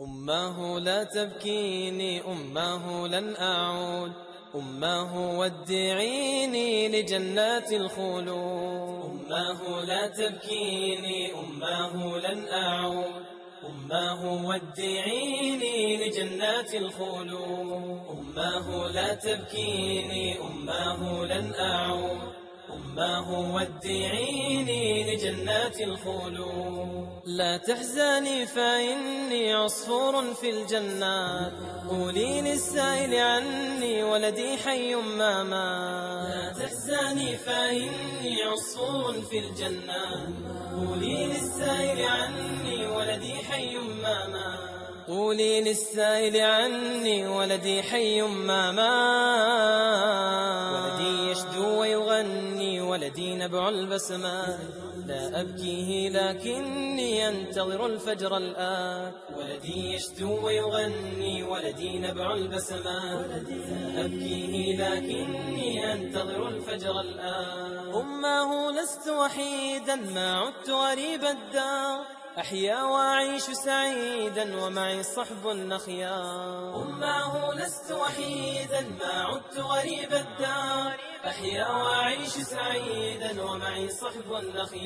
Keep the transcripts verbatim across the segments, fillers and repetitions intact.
أماه لا تبكيني، أماه لن أعود، أماه ودعيني لجنات الخلود. أماه لا تبكيني، أماه لن أعود، أماه ودعيني لجنات الخلود. أماه لا تبكيني، أماه لن أعود، أماه ودعيني لجنات الخلود. لا تحزني فإني عصفور في الجنات، قولي للسائل عني ولدي حي ما مات. لا تحزني فإني عصفور في الجنات، قولي للسائل عني ولدي حي ما مات. قولي للسائل عني ولدي حي ما مات. ولدي يشدو ويغني، ولدي نبع البسمات، لا أبكيه لكني أنتظر الفجر الآن. ولدي يشدو ويغني، ولدي نبع البسمات، لا أبكيه لكني أنتظر الفجر الآن. أماه لست وحيدا، ما عدت غريب الدار، أحيا وأعيش سعيدا ومعي صحب أخيار. أماه لست وحيدا، ما عدت غريب الدار، أحيا وأعيش سعيدا ومعي صحب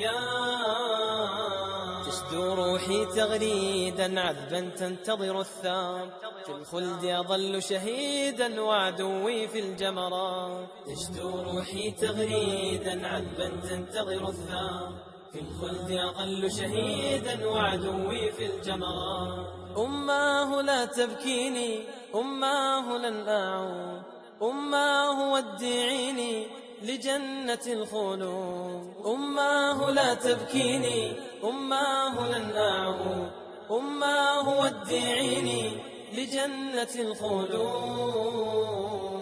أخيار. تشدو روحي تغريدا، عذبا تنتظر الثار، في الخلد أظل شهيدا وعدوي في الجمرات. تشدو روحي تغريدا، عذبا تنتظر الثار، في الخلد أظل شهيدا وعدوي في الجمرات. أماه لا تبكيني، أماه لن أعود، أماه ودعيني لجنة الخلود. أماه لا تبكيني، أماه لن أعود، أماه ودعيني لجنة الخلود.